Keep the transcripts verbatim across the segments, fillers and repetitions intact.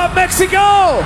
up, Mexico!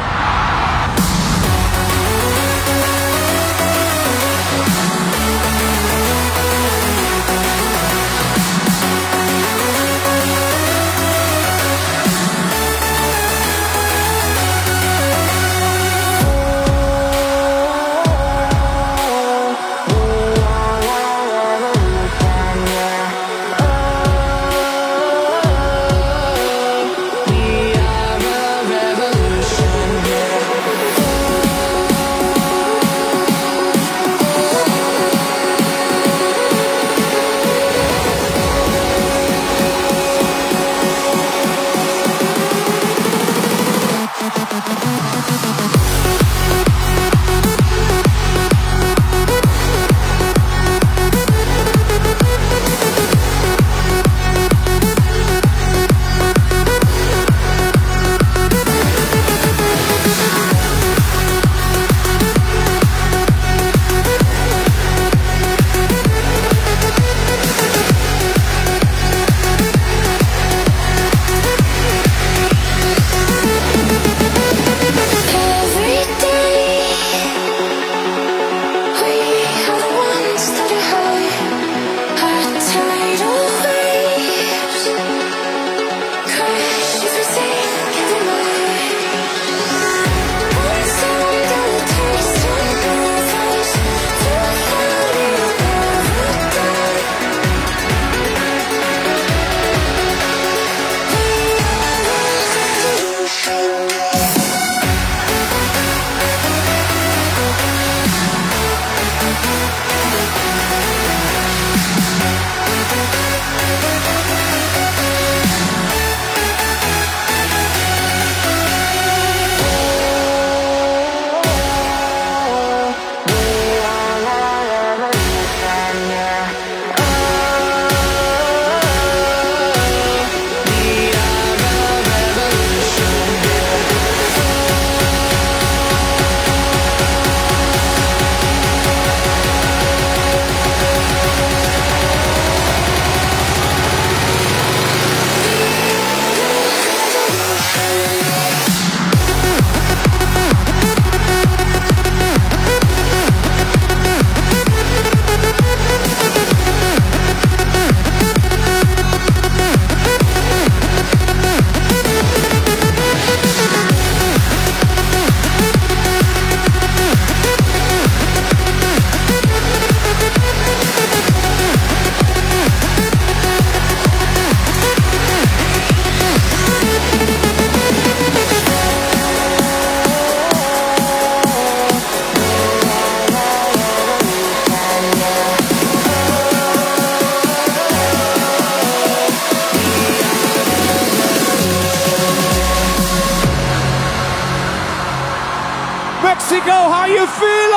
Mexico, how you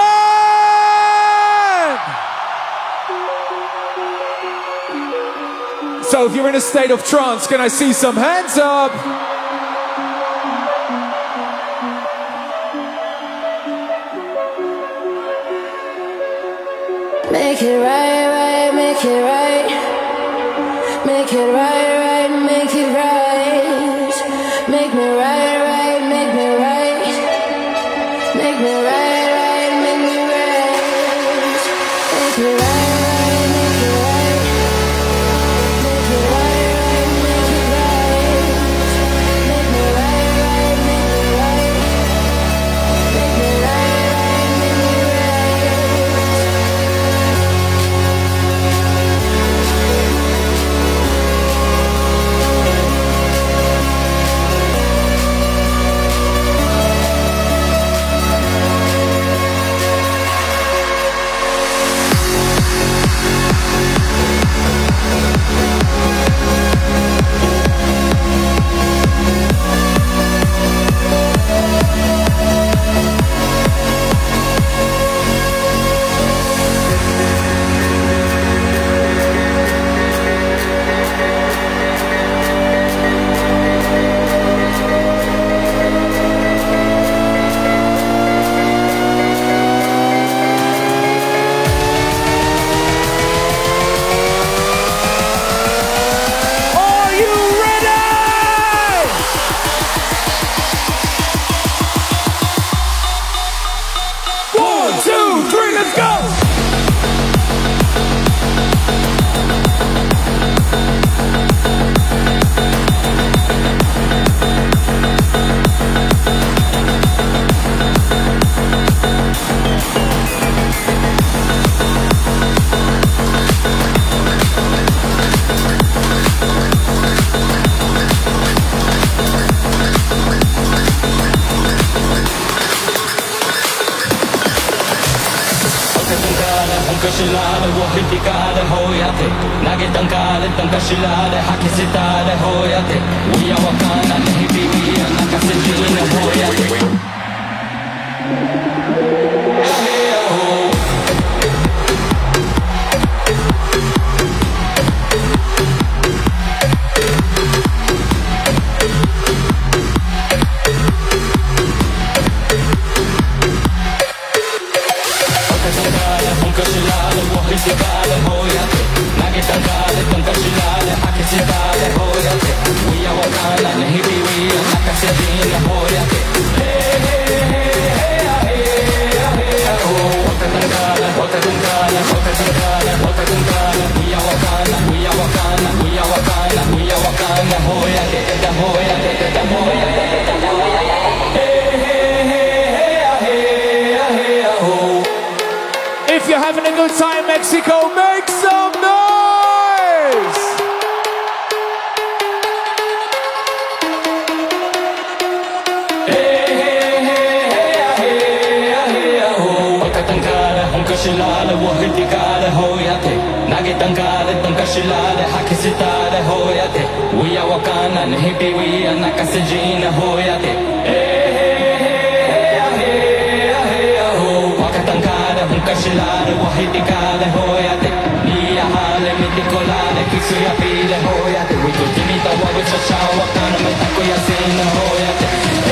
feeling? So if you're in a state of trance, can I see some hands up? Make it right, right, make it right. Make it right, right, make it right. Make me right, right, make me right. Make me right, right, make me right. Make me right, right, make it right. Make it right, right, make it right. Make me right, right, make me right. Make me right, right, make me right. しられを引きかれほやて投げたんかれたんかしられ吐き捨てたれほやてうやわかんなね日々や泣かせじねほやて If you're having a good time, Mexico, make some noise! Casilare, wahitikale hoyate Nia hale mitikolale, kisu ya pile hoyate Wiku timita wabu chachawa, kana metako ya sina hoyate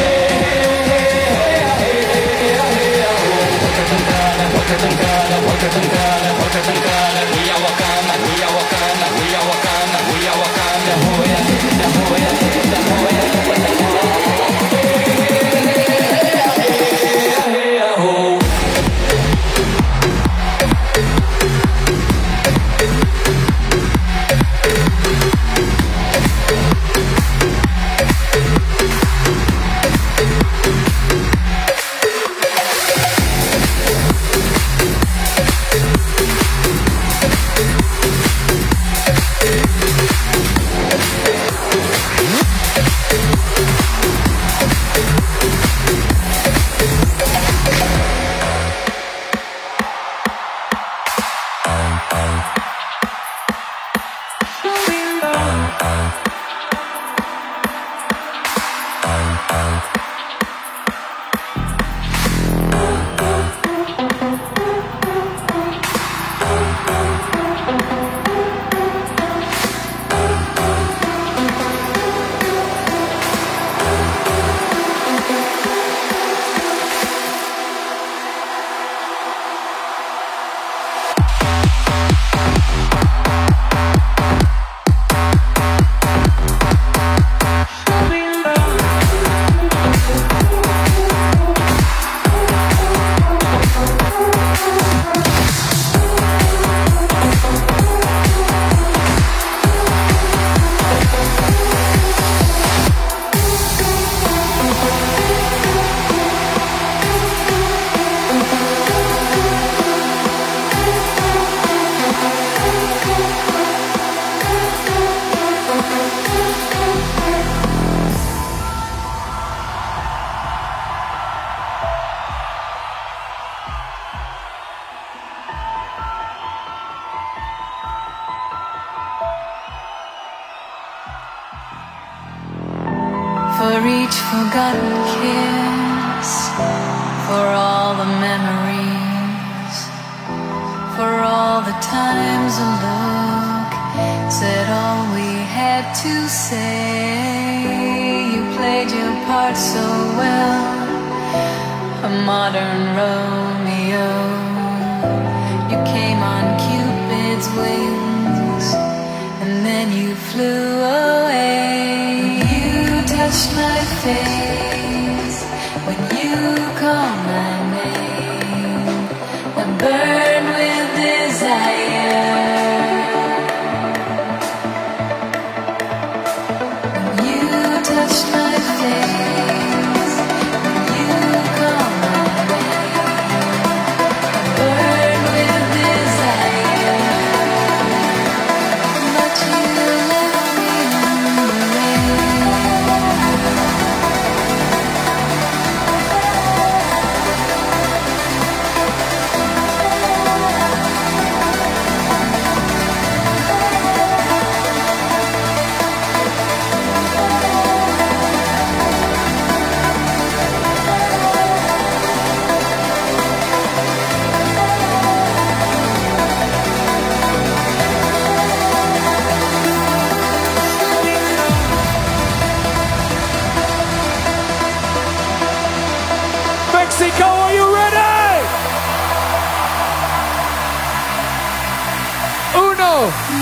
Wakatankale, wakatankale, wakatankale, wakatankale We are Wakanda, we are Wakanda, we are Wakanda, we are Wakanda Hoyate, da hoyate, da hoyate, da hoyate For each forgotten kiss, for all the memories, for all the times a look said all we had to say. You played your part so well, a modern Romeo. You came on Cupid's wings, and then you flew away. Touch my face when you call my name. I burn with desire. When you touch my face, when you call my name, I burn with desire. But you left me in the rain.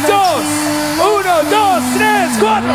dos, uno, dos, tres, cuatro.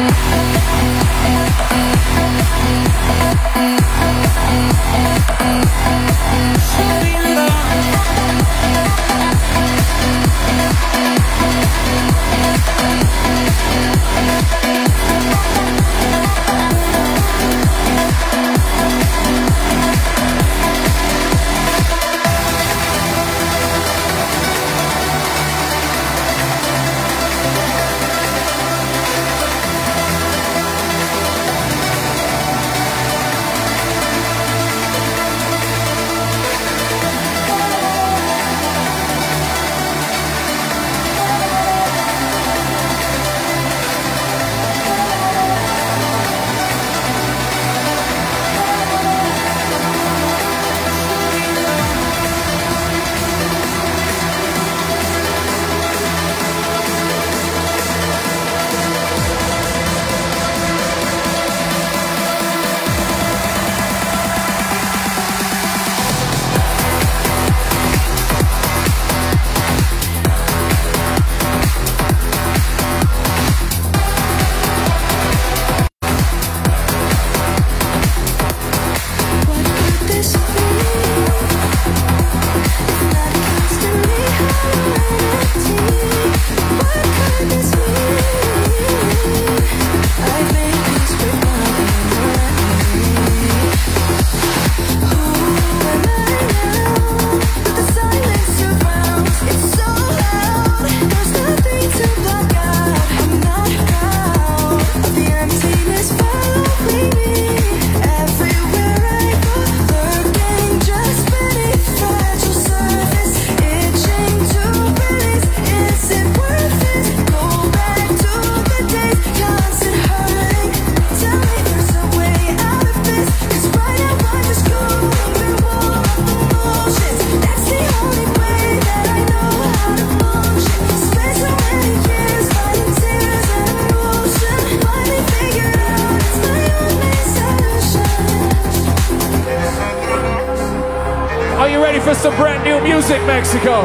Some brand new music, Mexico.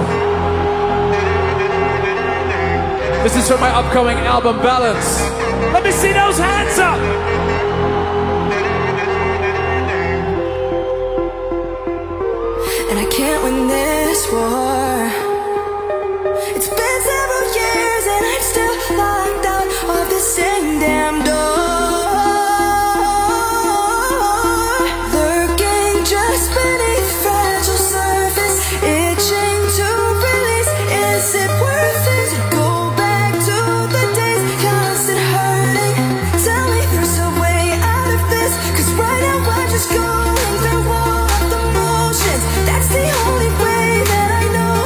This is from my upcoming album, Balance. Let me see those hands up. And I can't win this war. It's been several years and I'm still locked out of the same damn door. Lurking just beneath fragile surface, itching to release. Is it worth it to go back to the days? Constant hurting. Tell me there's a way out of this, 'cause right now I'm just going through all of the motions. That's the only way that I know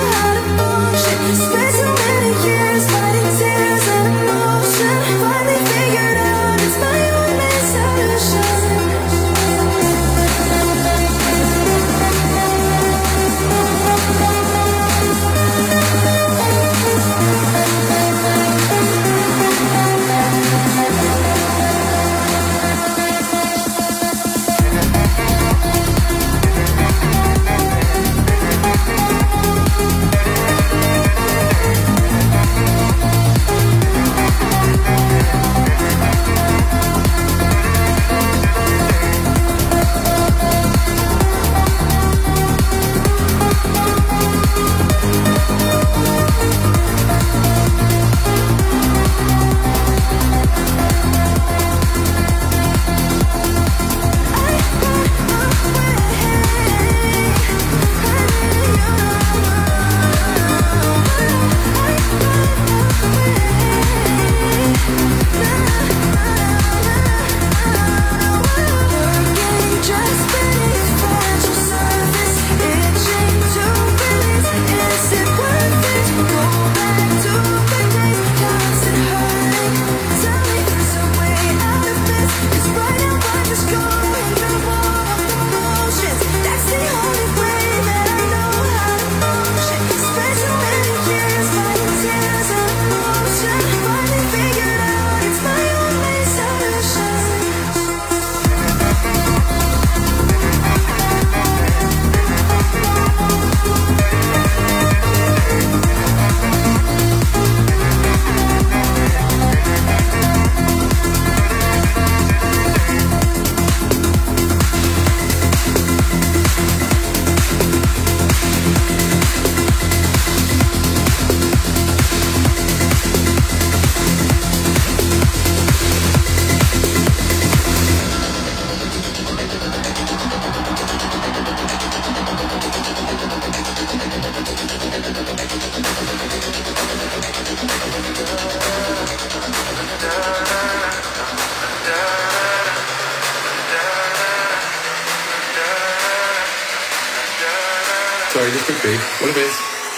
sorry, this could be. What it is?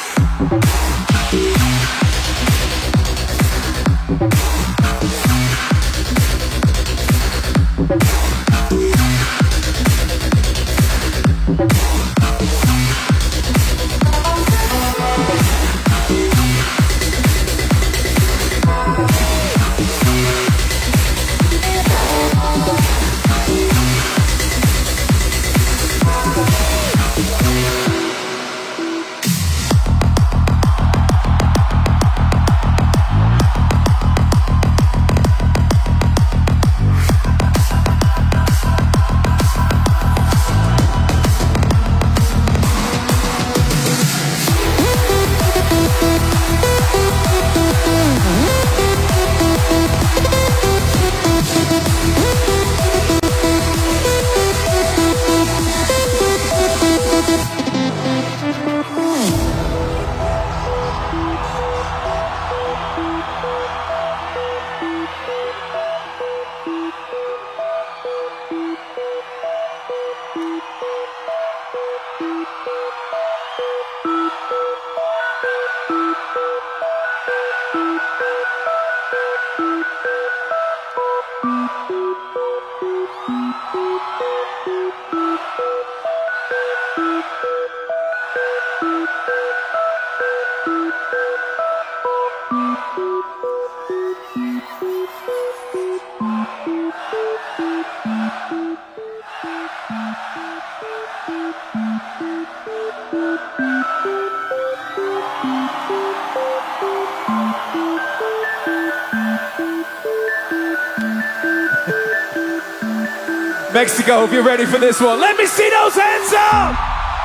Mexico, if you're ready for this one, let me see those hands up!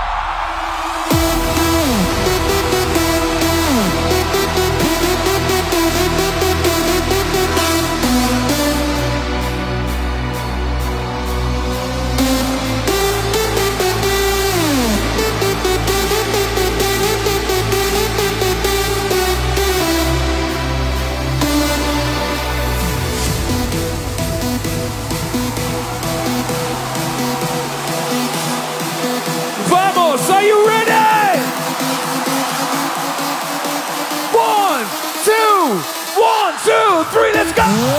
Are you ready? One, two, one, two, three, let's go!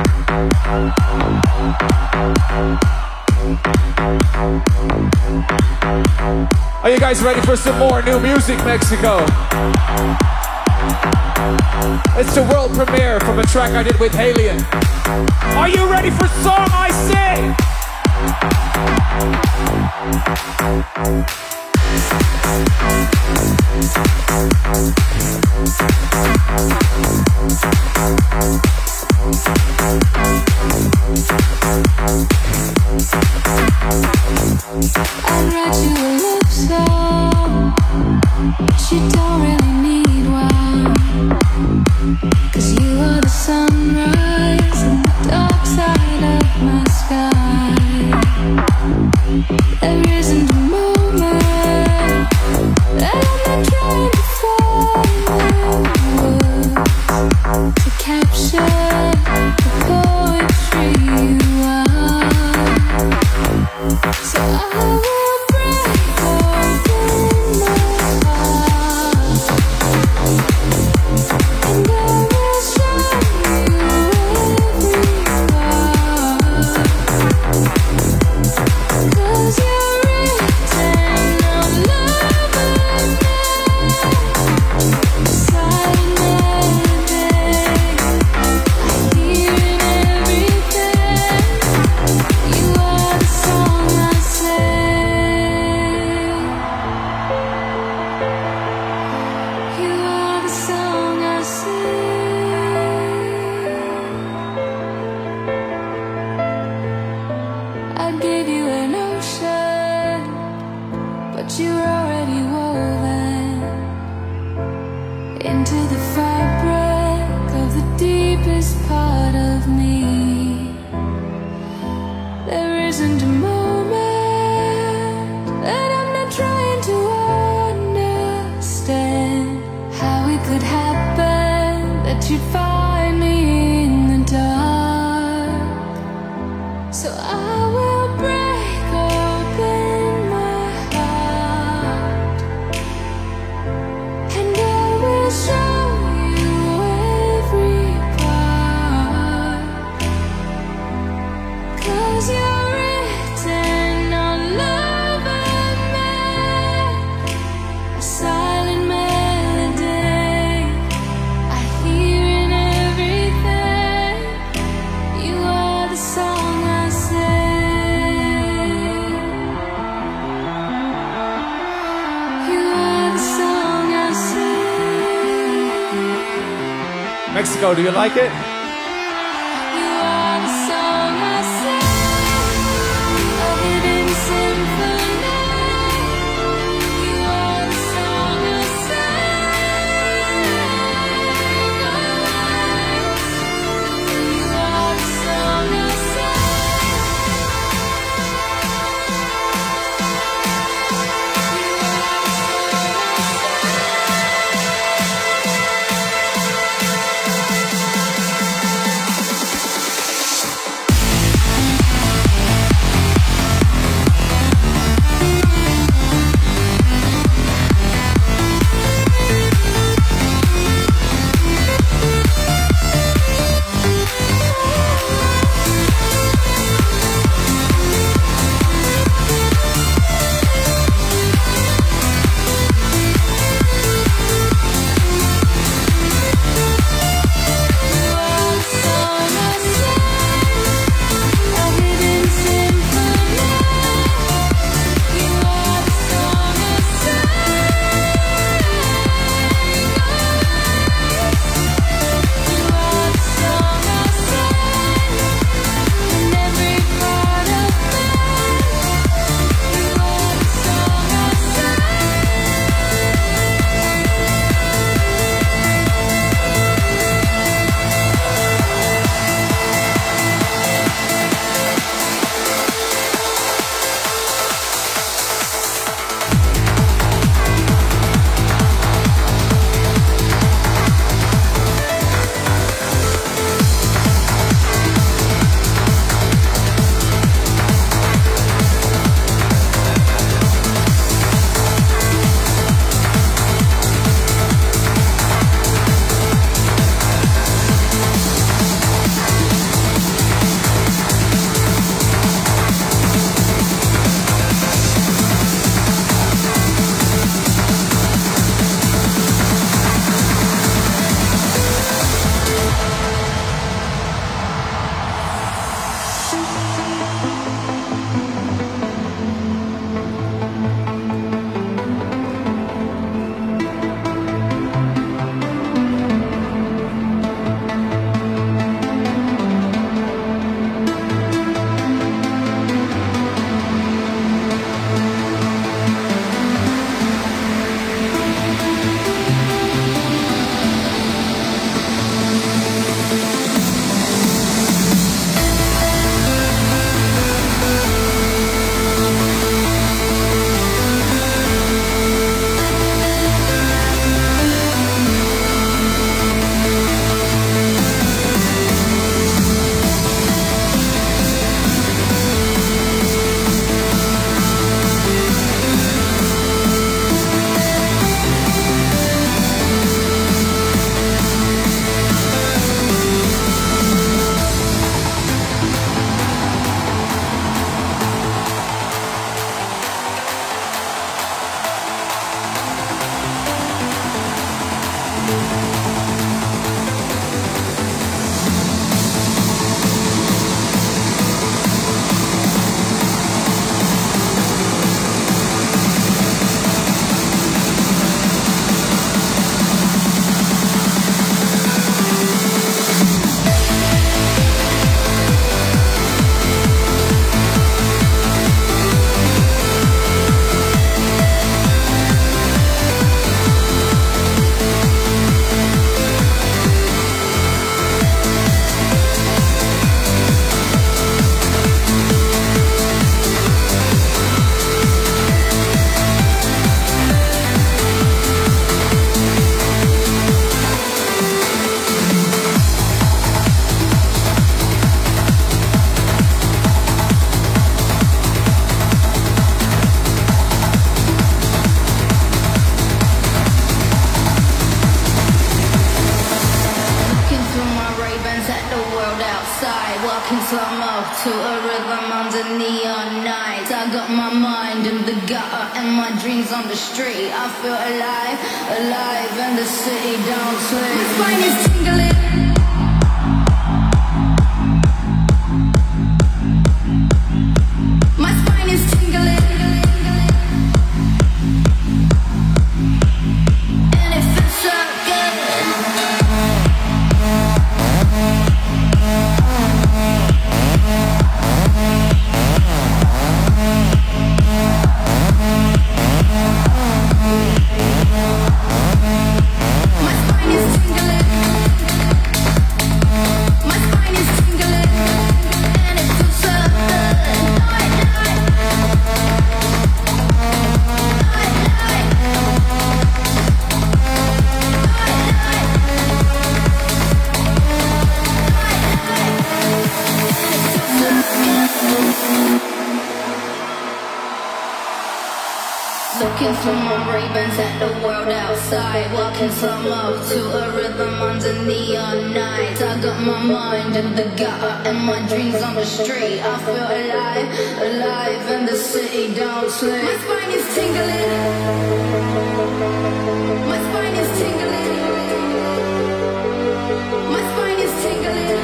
Are you guys ready for some more new music, Mexico? It's the world premiere from a track I did with Halion. Are you ready for Song I Say? I'd write you a love song, but you don't really need one, 'cause you are the sunrise and the dark side of my sky. There isn't a moment that I'm not trying to find words to capture the poetry you are. So I will break open my heart, and I will show you every part, 'cause you're written on love and me, silent melody I hear in everything. You are the song I sing. You are the song I sing. I gave you an ocean, but you're already woven into the fabric of the deepest part of me. There isn't a moment that I'm not trying to understand how it could happen that you'd find me in the dark. So I will break open my heart, and I will show you every part, 'cause you're written on love and me, a silent melody I hear in everything. You are the song I sing. You are the song I sing. Mexico, do you like it? You are the song I sing, a hidden symphony. You are the song I sing. You are the song I sing. outside, walking slow-mo to a rhythm under neon nights. I got my mind in the gutter and my dreams on the street. I feel alive, alive, and the city don't sleep. My spine is tingling. My spine is tingling. And it feels so good. My spine is tingling. My spine is tingling. And it feels so good. Night, night. Night, night. Looking through my Ray-Bans at the world outside, walking slow-mo to a rhythm under neon nights. I got my mind in the gutter and my dreams on the street. I feel alive, alive, and the city don't sleep. My spine is tingling. My spine is tingling. My spine is tingling.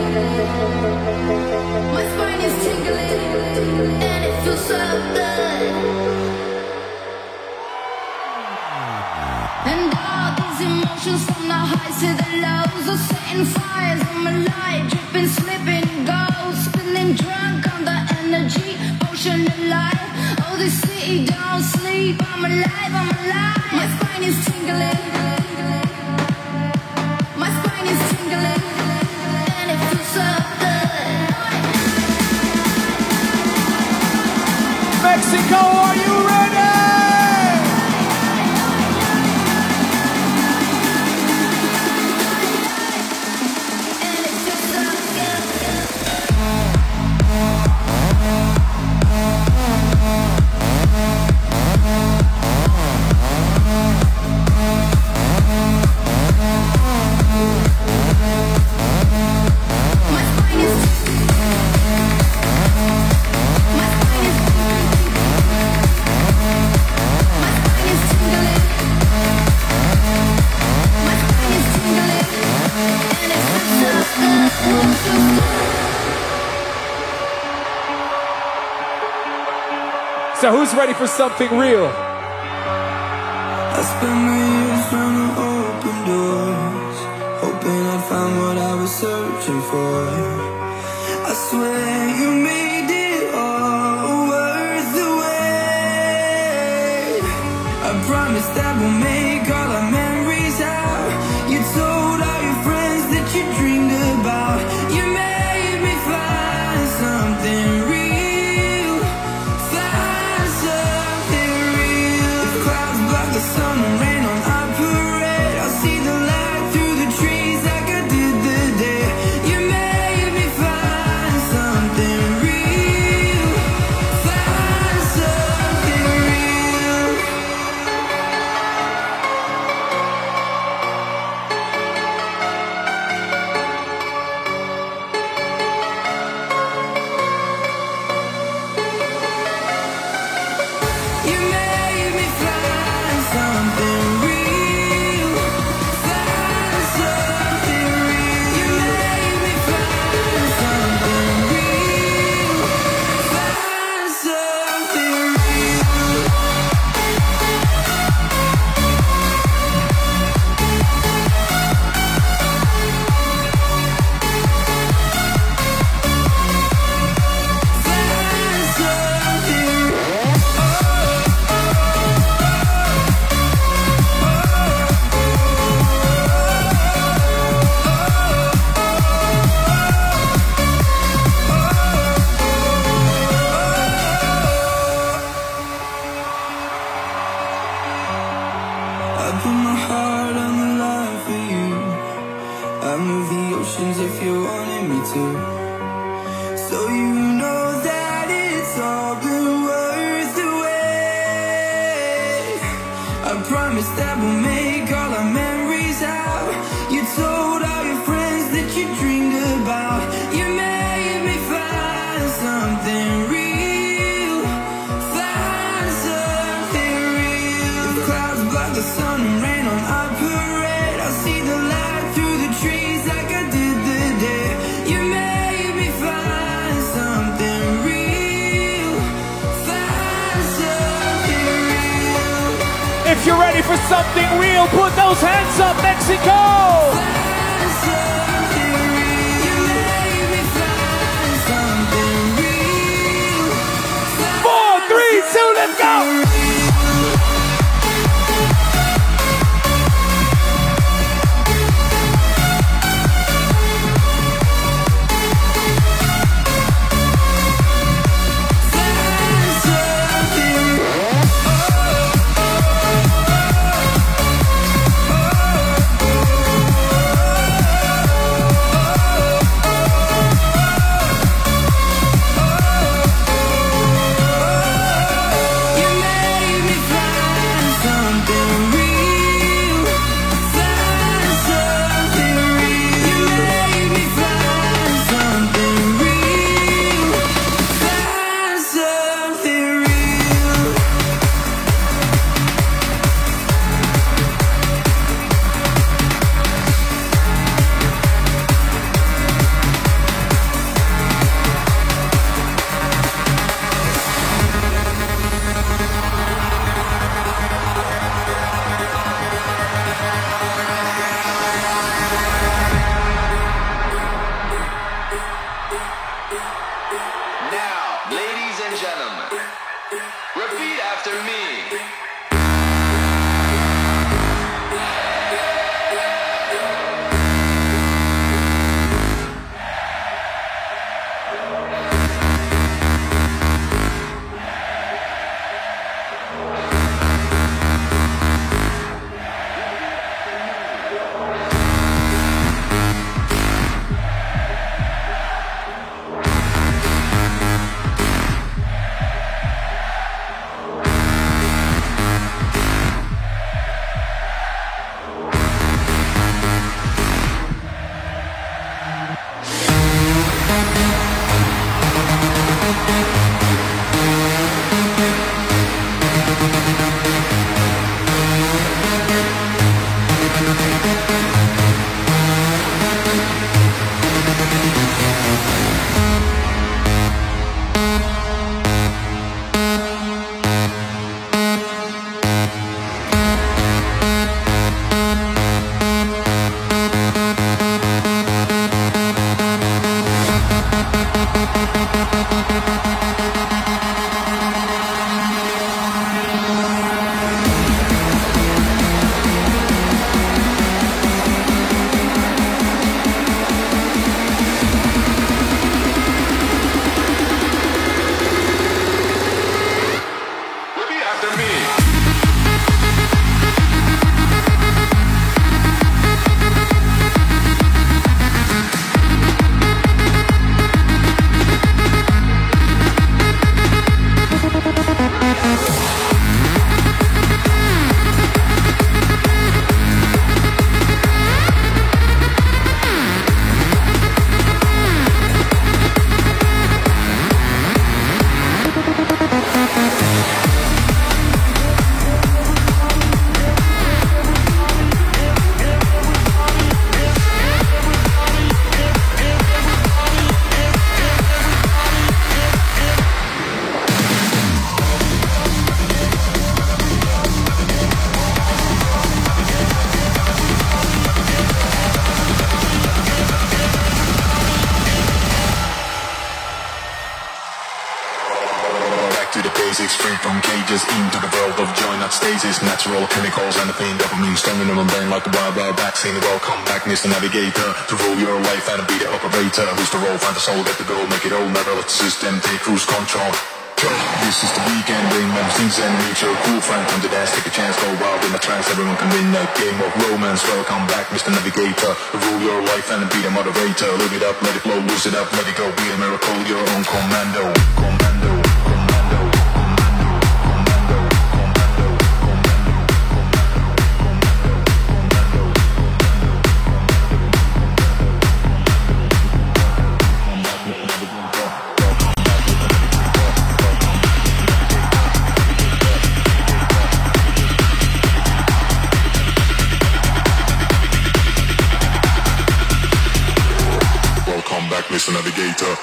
My spine is tingling. And it feels so good. And all these emotions from the highs to the lows are setting fires on my life, dripping, slipping, gold, spinning drunk on the energy, ocean of life. Oh, this city don't sleep. I'm alive, I'm alive. My spine is tingling. My spine is tingling. And it feels so good. Mexico, are you ready? And it feels so good. My spine is My spine is My spine is tingling. My spine is tingling. And it feels so good. It feels good. So who's ready for something real? I spent my years trying to open doors, hoping I'd find what I was searching for. I swear you made it all worth the wait. I promise that we'll make all our memories out. You told all your friends that you dreamed about. You made me find something real. Find something real. If clouds block the sun and rain on our parade, I'll see the light through the trees like I did the day. You made me find something real. Find something real. You made me find something real. Find something real. You made me find something real. Find something real. Find something real. I put my heart on the line for you. I move the oceans if you wanted me to. So you know that it's all been worth the wait. I promise that we'll make all our memories out. You told all your friends that you dreamed about. You If you're ready for something real, put those hands up, Mexico! Three, two, let's go! Into the world of joy, not stasis. Natural chemicals and the pain, dopamine stronger than brain like a wild, wild vaccine. Welcome back, Mister Navigator, to rule your life and be the operator. Who's the role, find the soul, get the goal, make it all. Never let the system take cruise control. This is the weekend, bring them things and meet your cool friend. Come to dance, take a chance, go wild in the trance. Everyone can win a game of romance. Welcome back, Mister Navigator, to rule your life and be the moderator. Live it up, let it flow, lose it up, let it go. Be a miracle, your own commando, commando. Mister Navigator.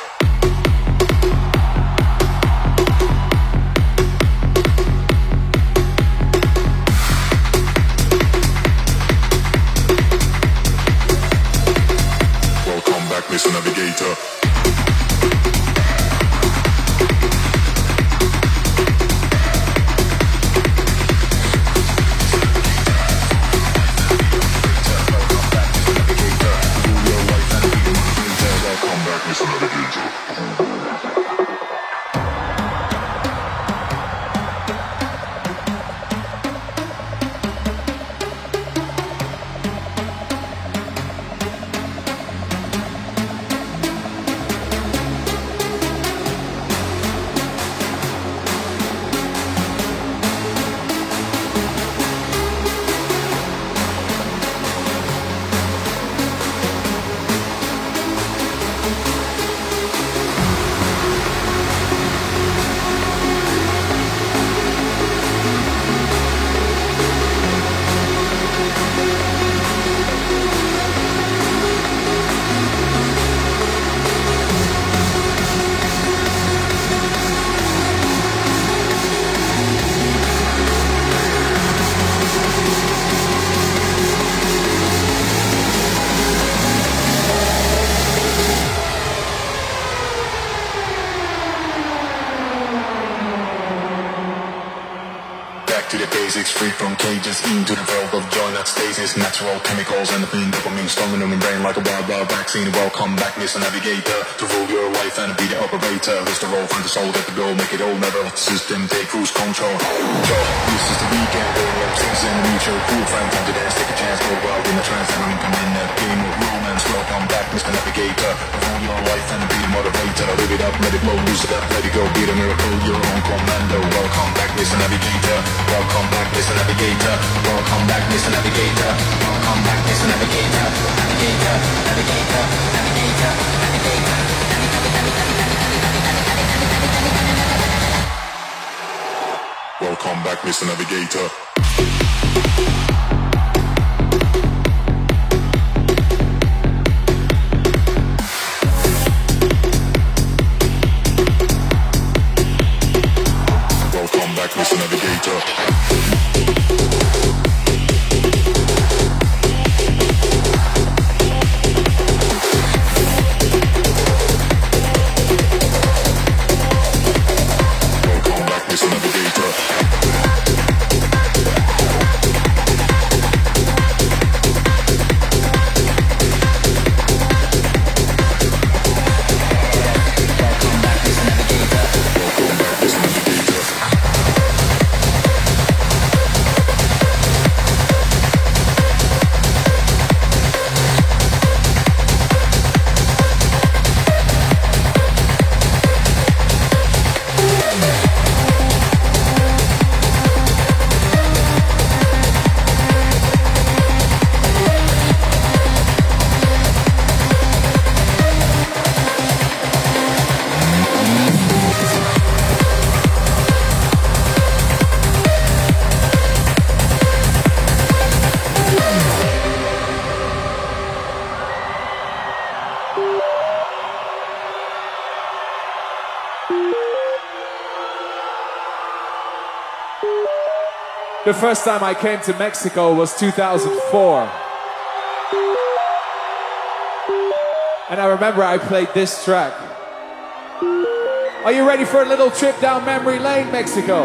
Mister Navigator. Free from cages, into the world of joy that stasis. Natural chemicals and the pain dopamine storming in the brain like a wild, wild vaccine. Welcome back, Mister Navigator, to rule your life and be the operator. Who's the role, find the soul, get the goal, make it all, never let the system take cruise control. Yo, this is the weekend, going up things in the mutual cool friend. Time to dance, take a chance, go wild in the trance. And I'm in that game of romance. Welcome back, Mister Navigator, to rule your life and be the motivator. Live it up, let it blow, lose it up, let it go, be the miracle, your own commando. Welcome back, Mister Navigator. Welcome back, Mister Navigator. Welcome back, Mister Navigator. Welcome back, Mister Navigator. Navigator, Navigator, Navigator, Navigator, Navigator. Welcome back, Mister Navigator. Welcome back, Mister Navigator. The first time I came to Mexico was two thousand four. And I remember I played this track. Are you ready for a little trip down memory lane, Mexico?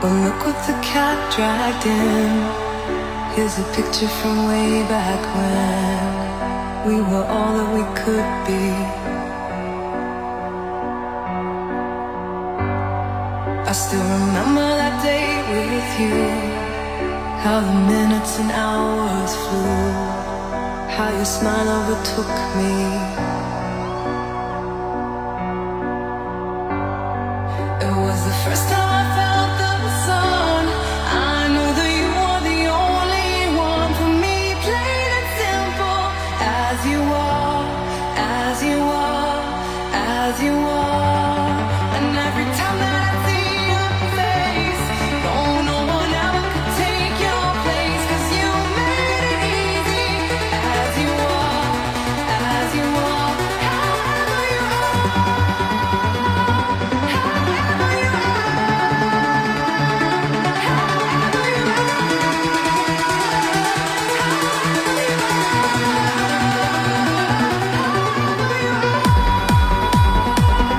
Well, look what the cat dragged in. Here's a picture from way back when we were all that we could be. I still remember that day with you, how the minutes and hours flew, how your smile overtook me. It was the first time I felt the sun. I know that you are the only one for me, plain and simple, as you are, as you are, as you are. And every time that I see your face, no, no one ever could take your place, 'cause you made it easy, as you are, as you are, however you are, however you are, however you are.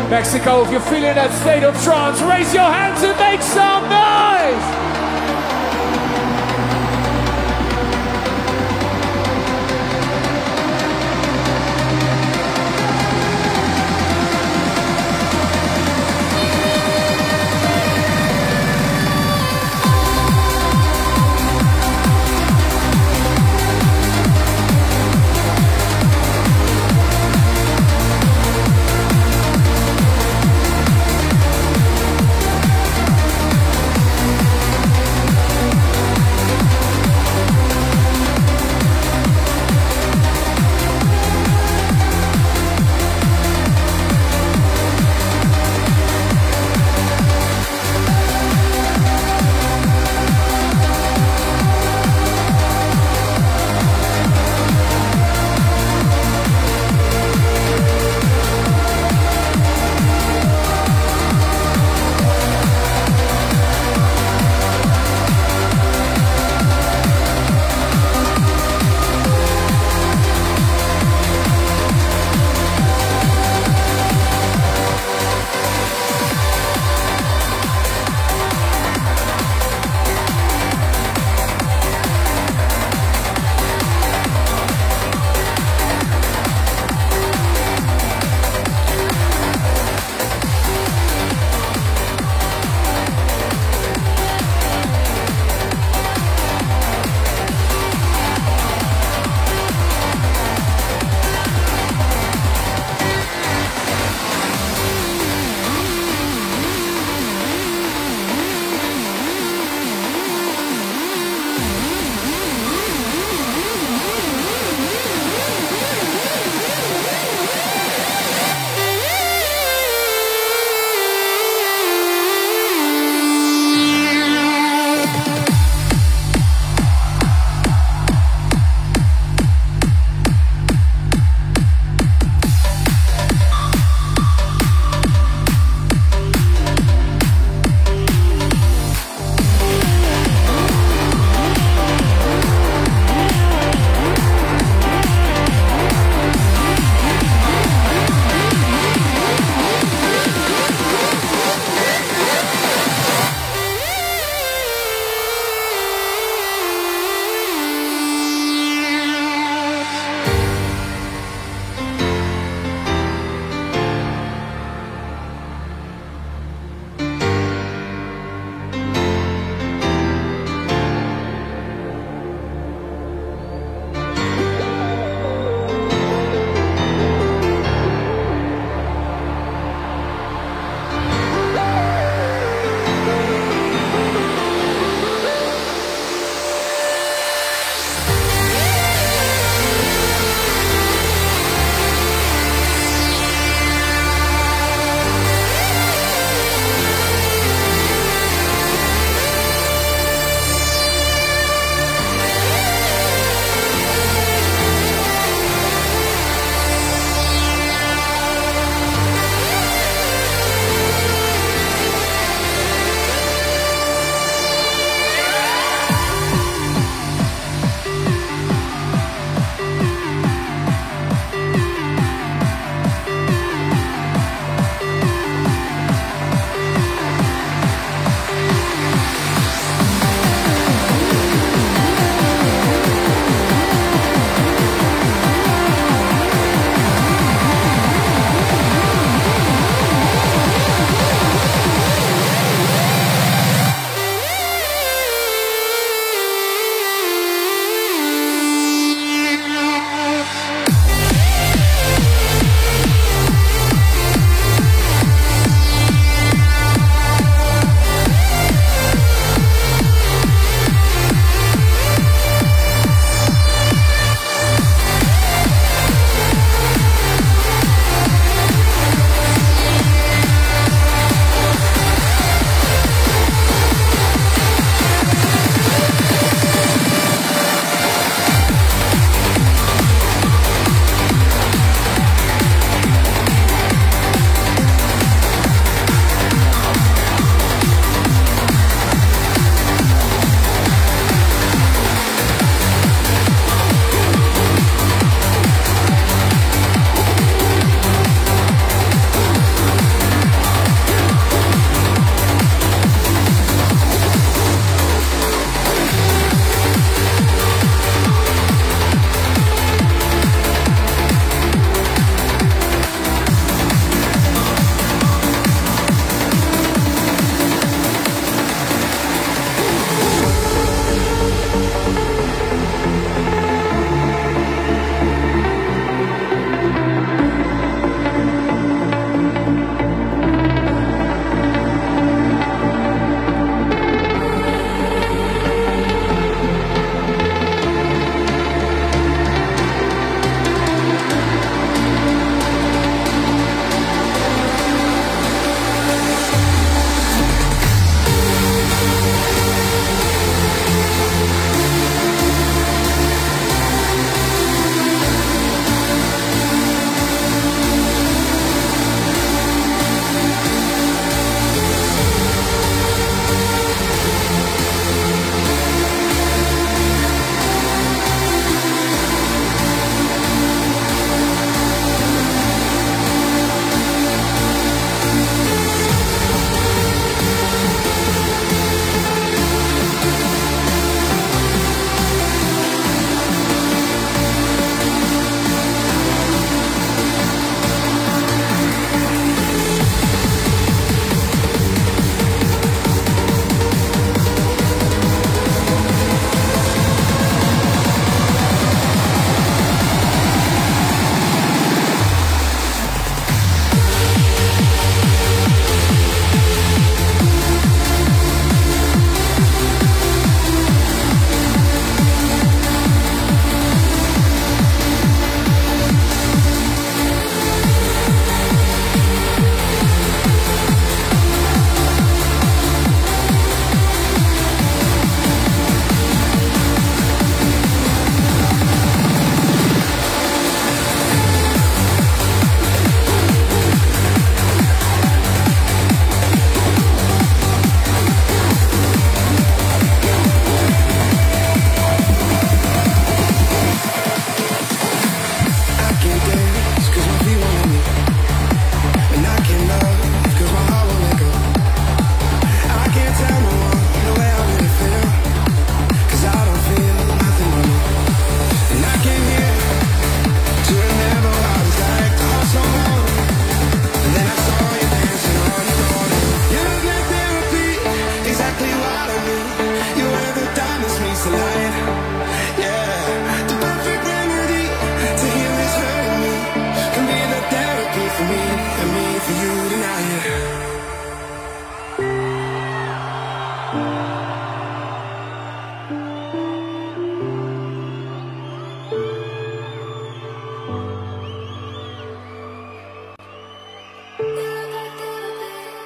Mexico, if you're feeling that state of trance, raise your hands and make some noise!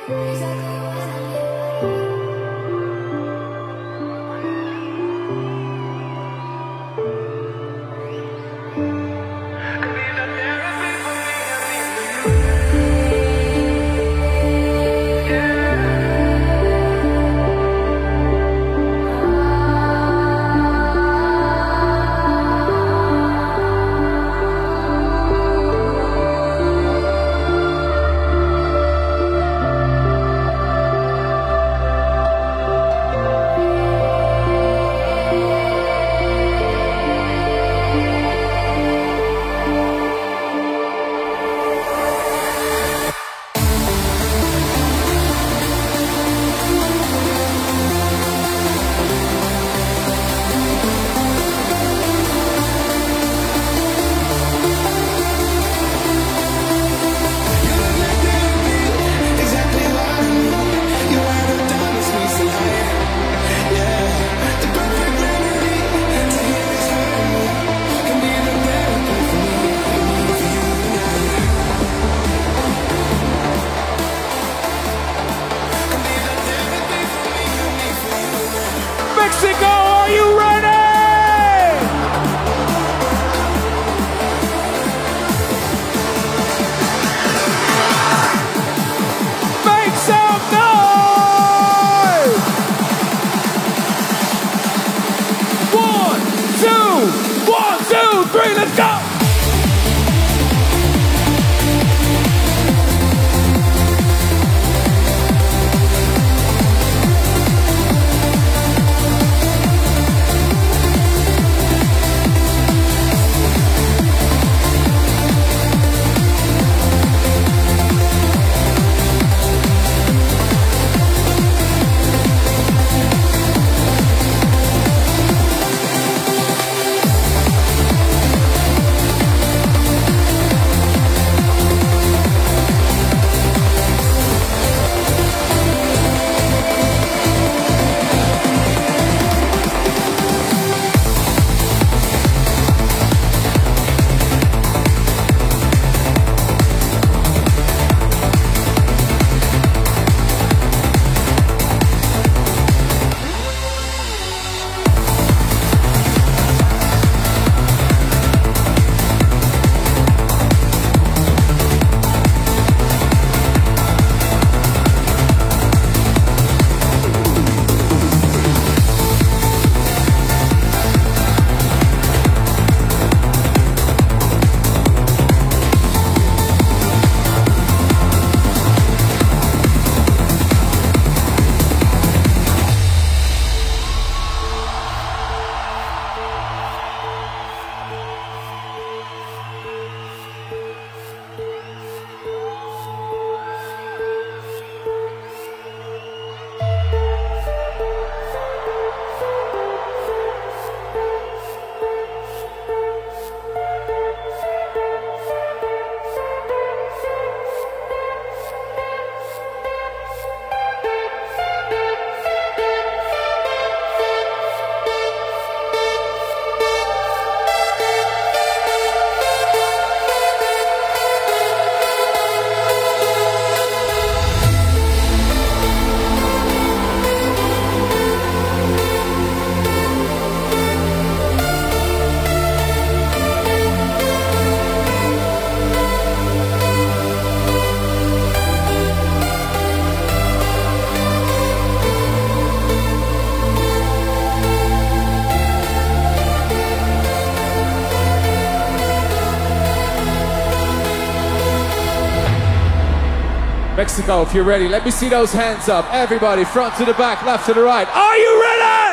Mexico, if you're ready, let me see those hands up. Everybody, front to the back, left to the right. Are you ready?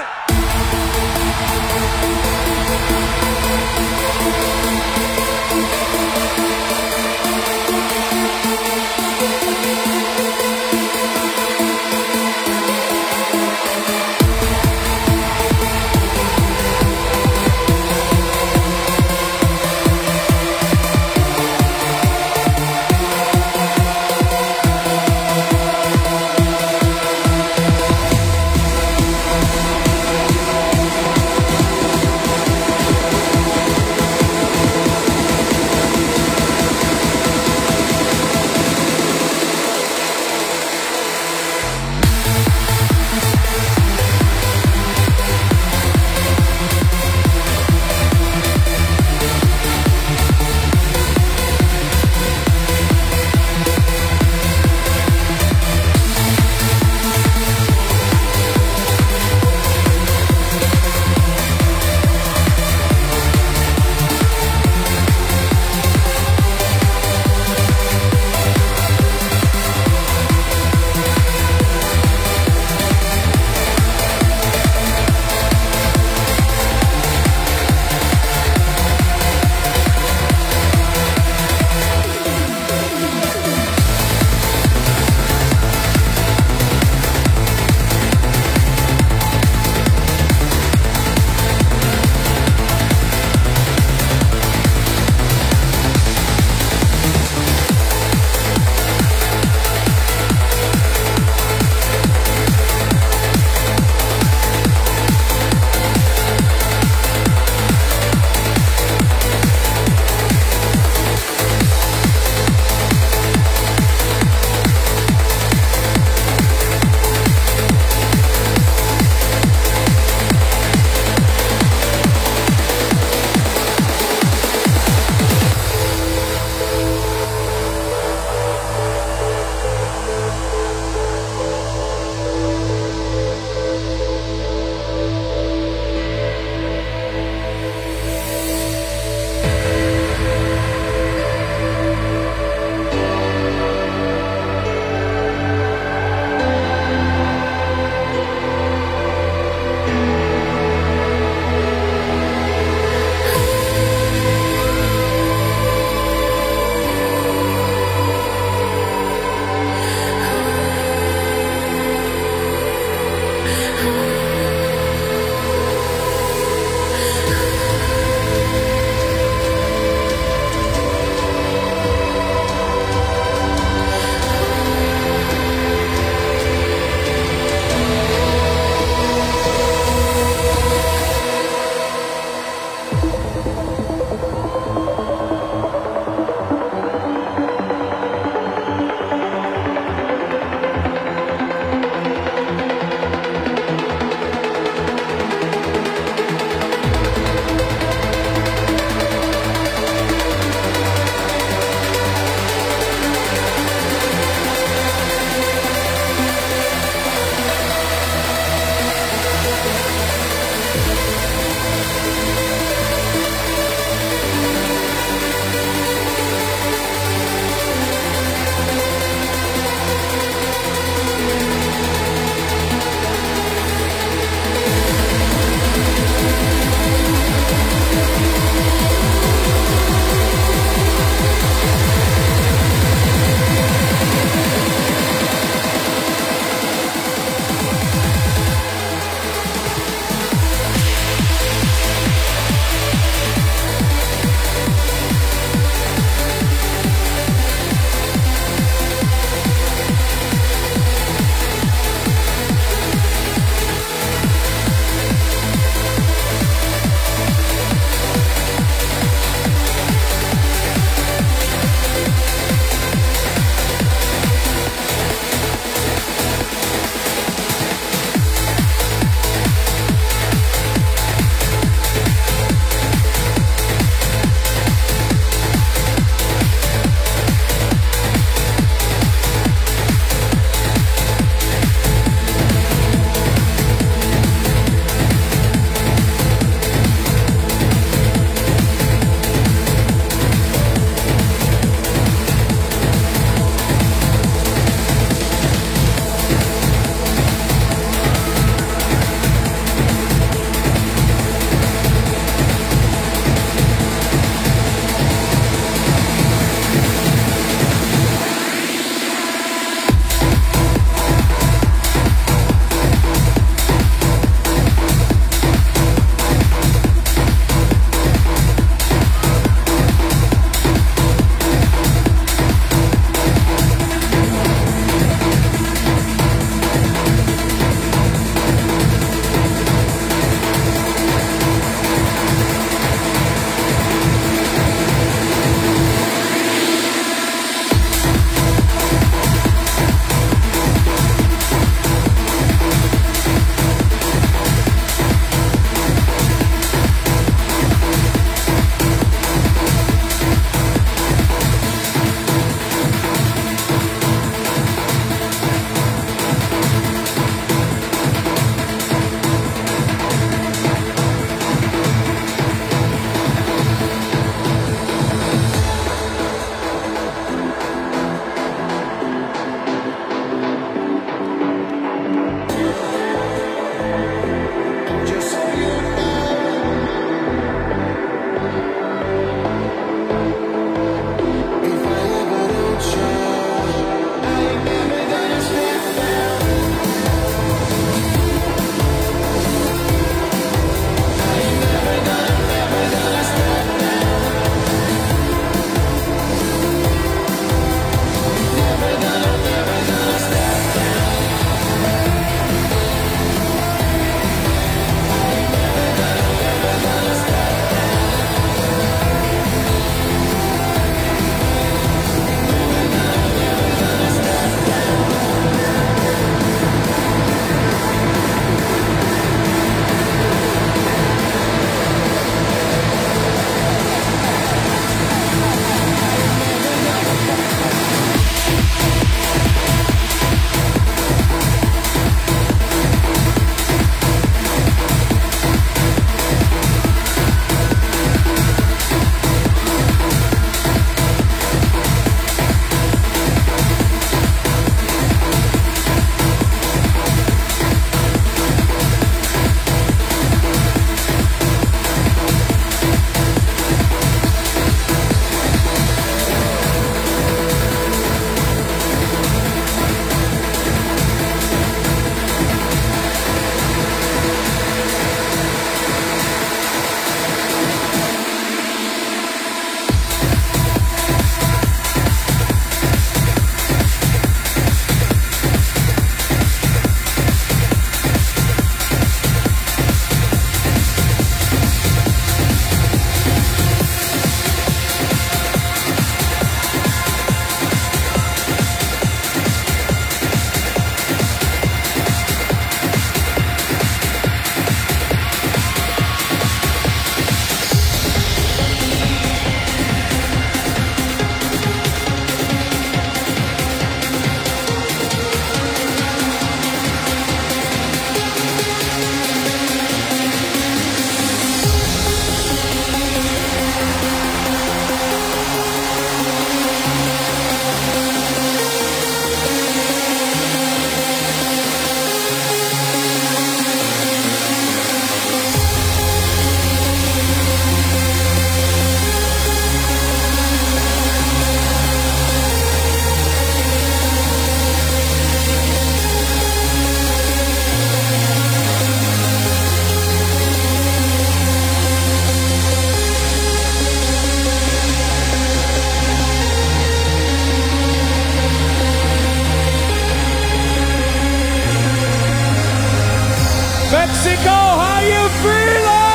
Mexico, how you feeling?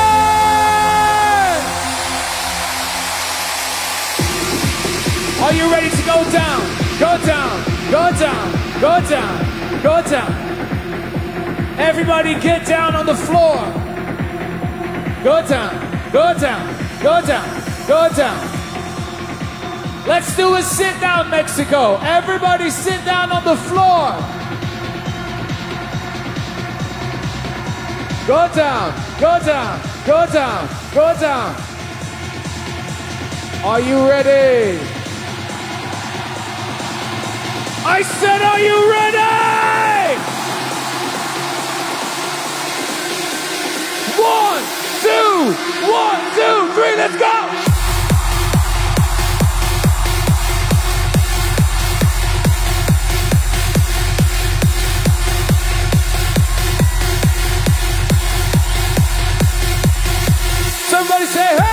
Are you ready to go down? Go down, go down, go down, go down. Everybody get down on the floor. Go down, go down, go down, go down. Let's do a sit down, Mexico. Everybody sit down on the floor. Go down, go down, go down, go down. Are you ready? I said, are you ready? One, two, one, two, three, let's go! Somebody say, hey!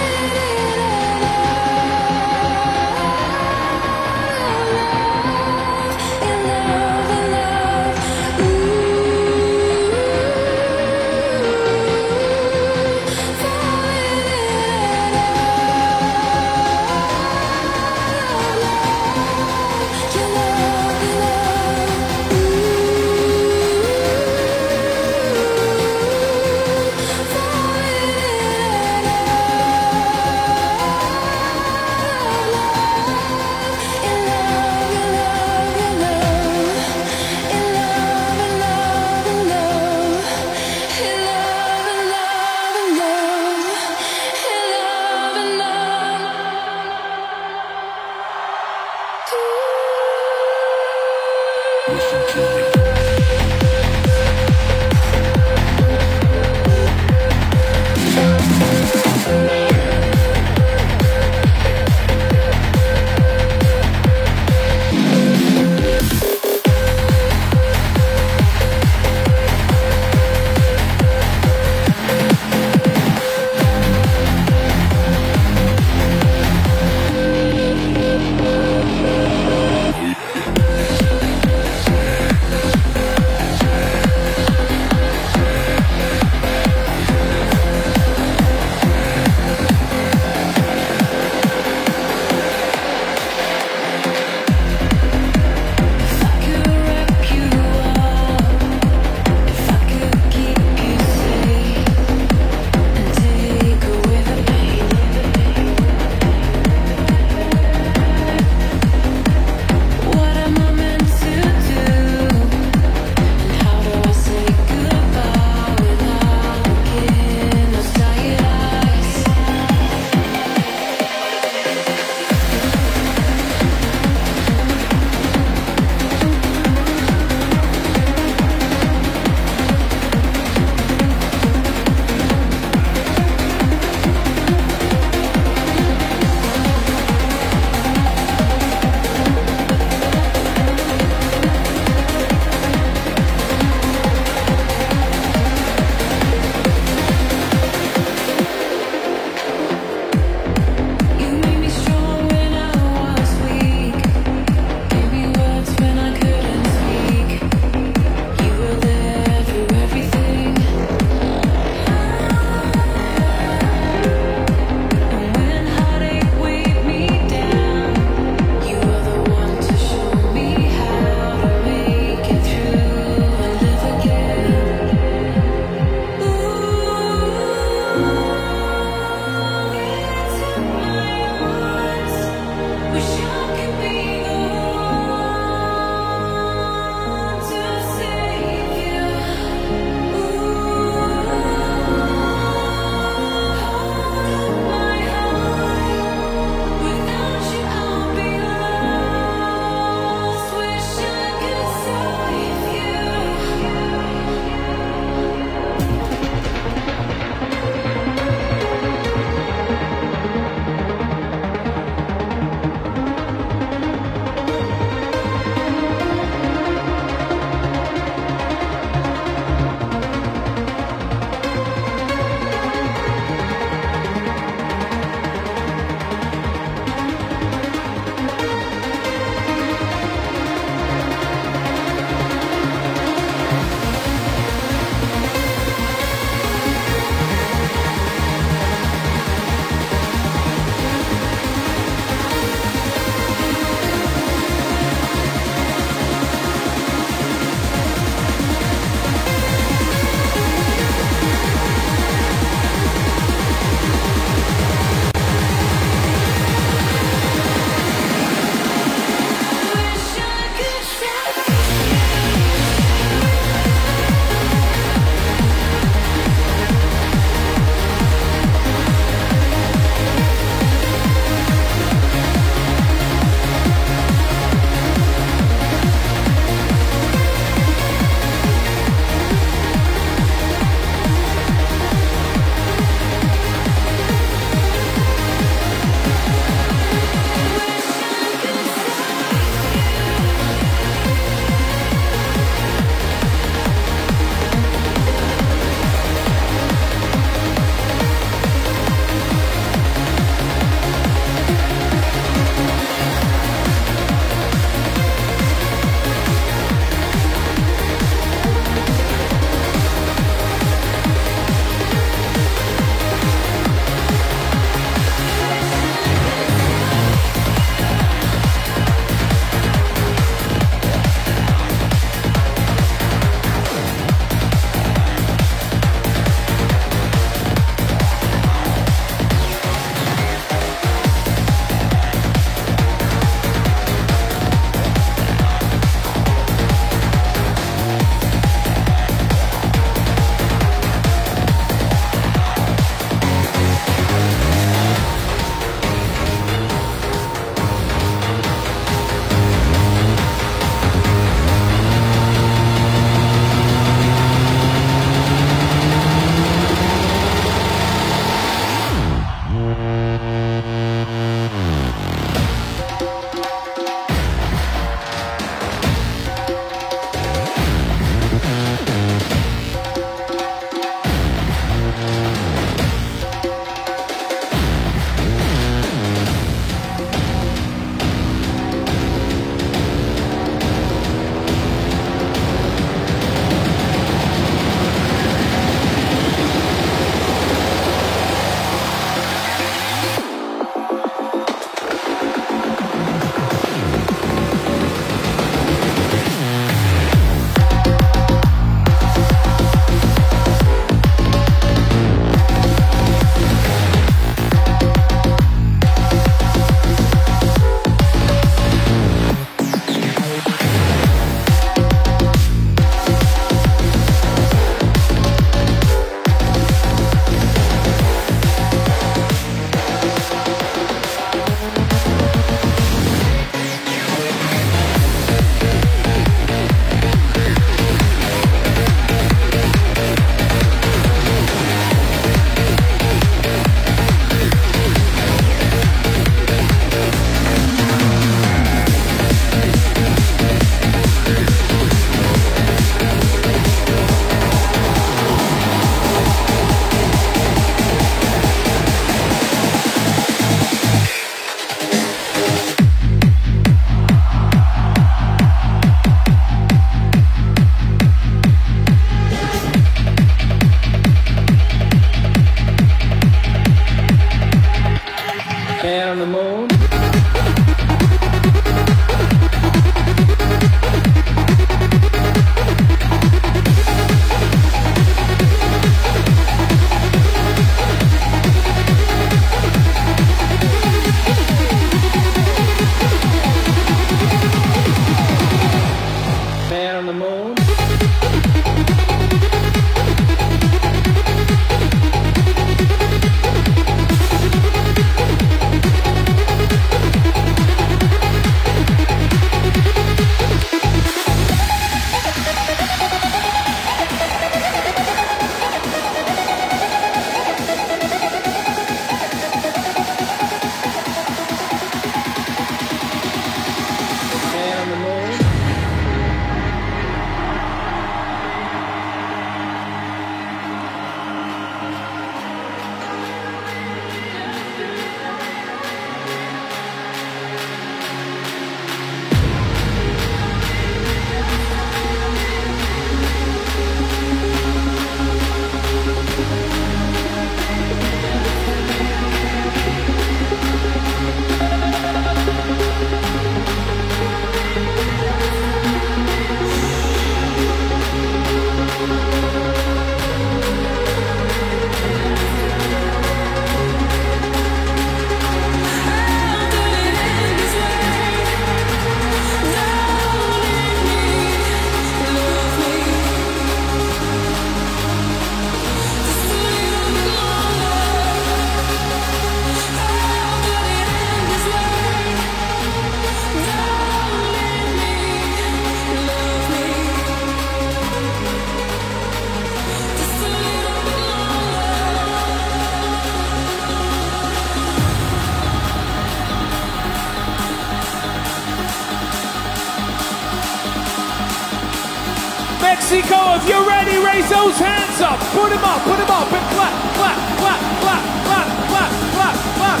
Mexico, if you're ready, raise those hands up. Put them up, put them up, and clap, clap, clap, clap, clap, clap, clap, clap.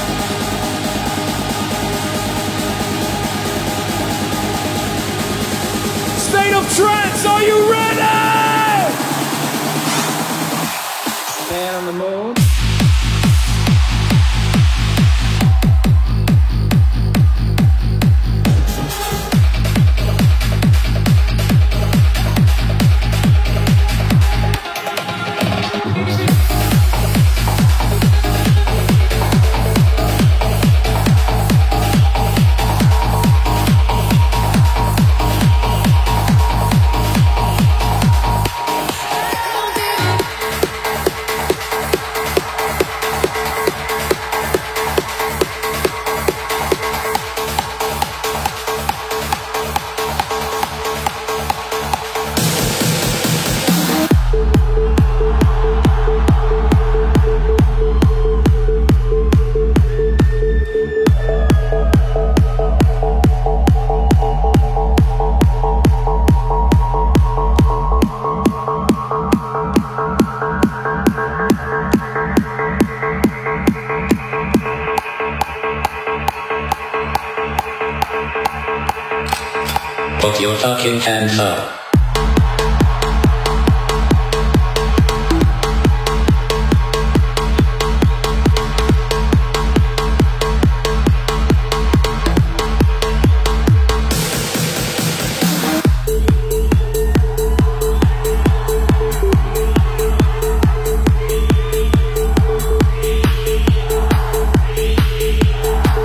State of trance, are you ready? Man on the moon. Put your fucking hands up.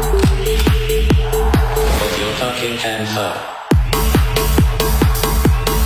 Put your fucking hands up.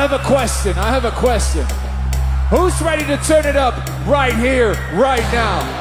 have a question. I have a question. Who's ready to turn it up right here, right now?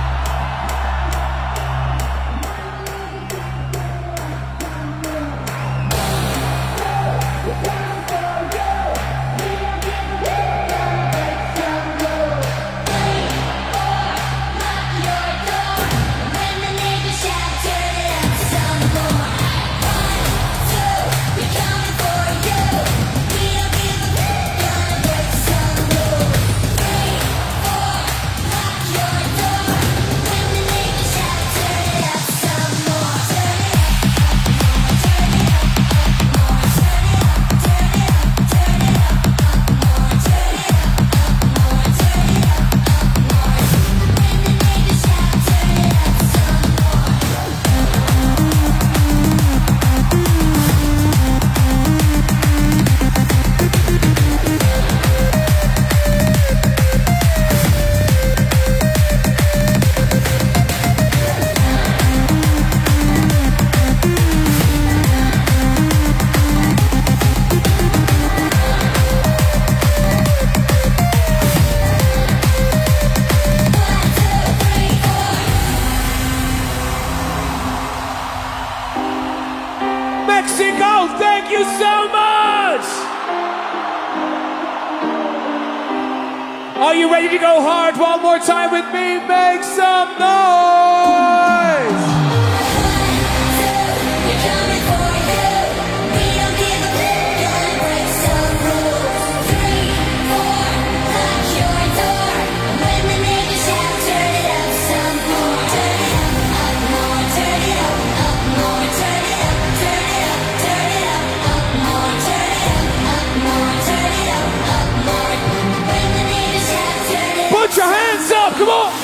Are you ready to go hard one more time with me? Make some noise! Put your hands up, come on!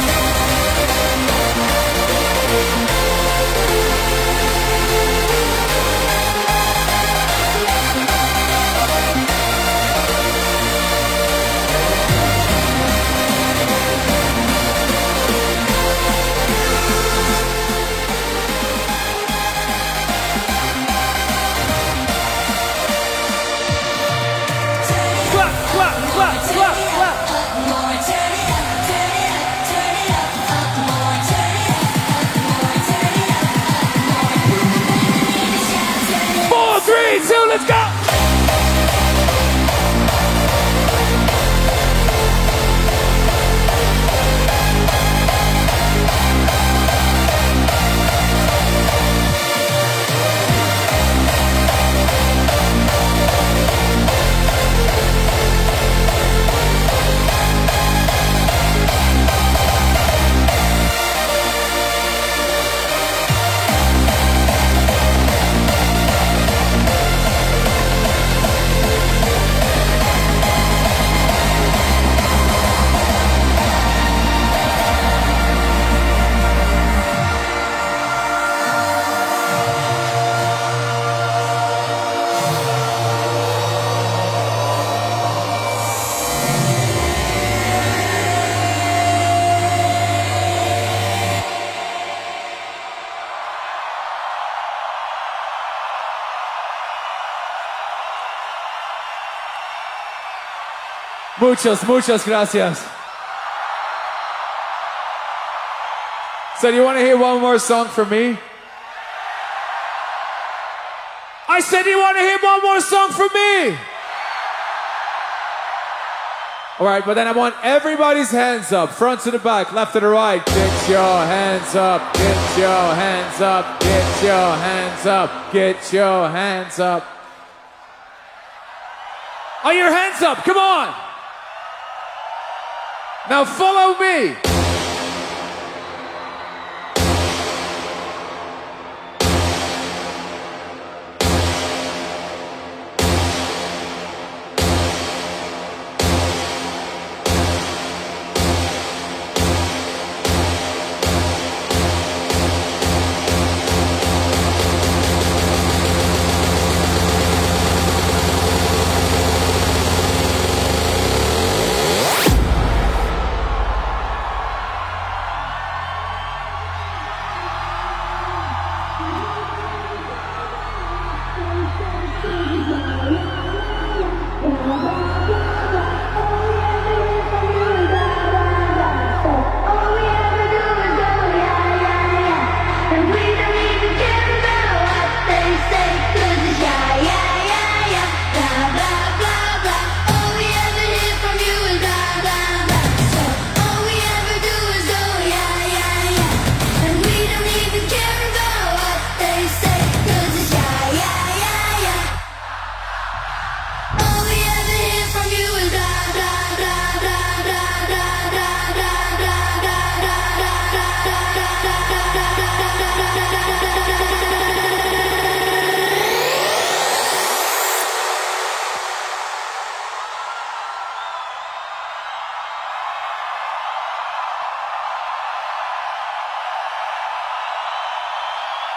Clap, clap, clap, clap, clap! Four, three, two, let's go! Muchas, muchas gracias. So do you want to hear one more song from me? I said, do you want to hear one more song from me? All right, but then I want everybody's hands up, front to the back, left to the right. Get your hands up, get your hands up, get your hands up, get your hands up. Are your hands up? Come on. Now follow me.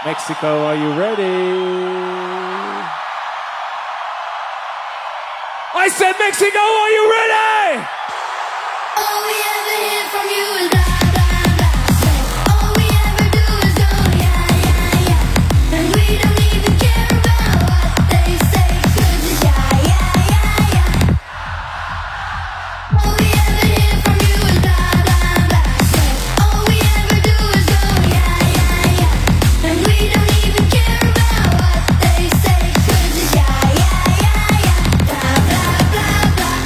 Mexico, are you ready? I said, Mexico, are you ready? All we ever hear from you is blah, blah, blah. All we ever do is go, yeah, yeah, yeah. And we don't even care about what they say, 'cause it's yeah, yeah, yeah, yeah. All we ever hear from you is blah, blah, blah. All we ever do is go, yeah, yeah, yeah. And we don't even care about what they say, 'cause it's yeah, yeah, yeah, yeah. Blah, blah, blah, blah.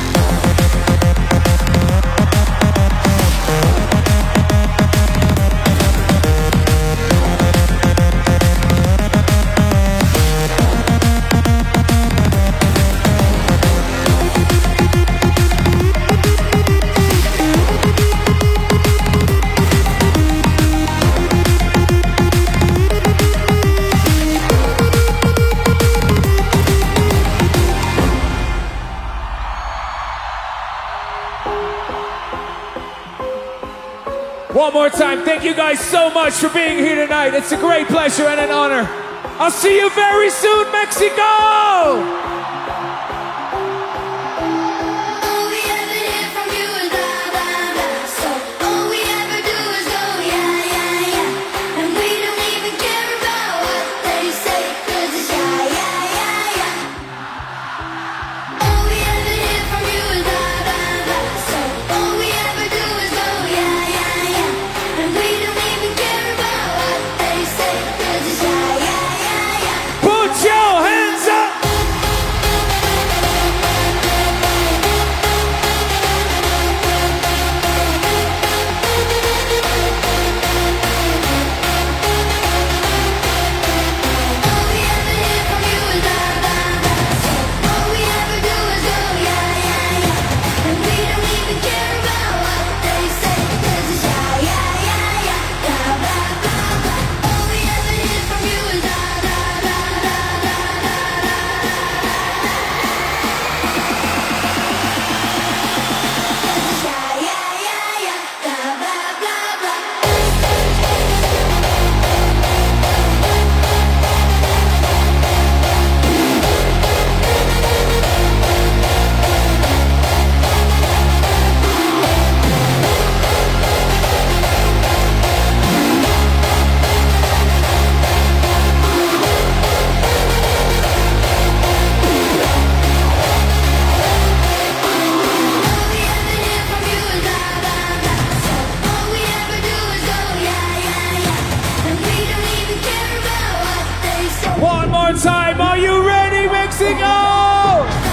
One more time, thank you guys so much for being here tonight. It's a great pleasure and an honor. I'll see you very soon, Mexico! All we ever hear from you is blah, blah, blah. So all we ever do is go, yeah, yeah, yeah. And we don't even care about what they say, 'cause it's yeah, yeah, yeah, yeah. All we ever hear from you is blah, blah, blah. So all we ever do is go, yeah, yeah, yeah. And we don't even care about what they say, 'cause it's yeah, yeah, yeah, yeah. Put your hands up! All we ever hear from you is blah, blah, blah. So all we ever do is go, yeah, yeah, yeah. And we don't even care about what they say, 'cause it's yeah, yeah, yeah, yeah. Blah, blah, blah, blah. All we ever hear from you is blah, blah, blah, blah, blah, blah, blah. 'Cause it's yeah, yeah, yeah, yeah. Blah, blah, blah, blah. All we ever hear from you is blah, blah, blah. So all we ever do is go, yeah, yeah, yeah. And we don't even care about what they say. One more time, are you ready, Mexico?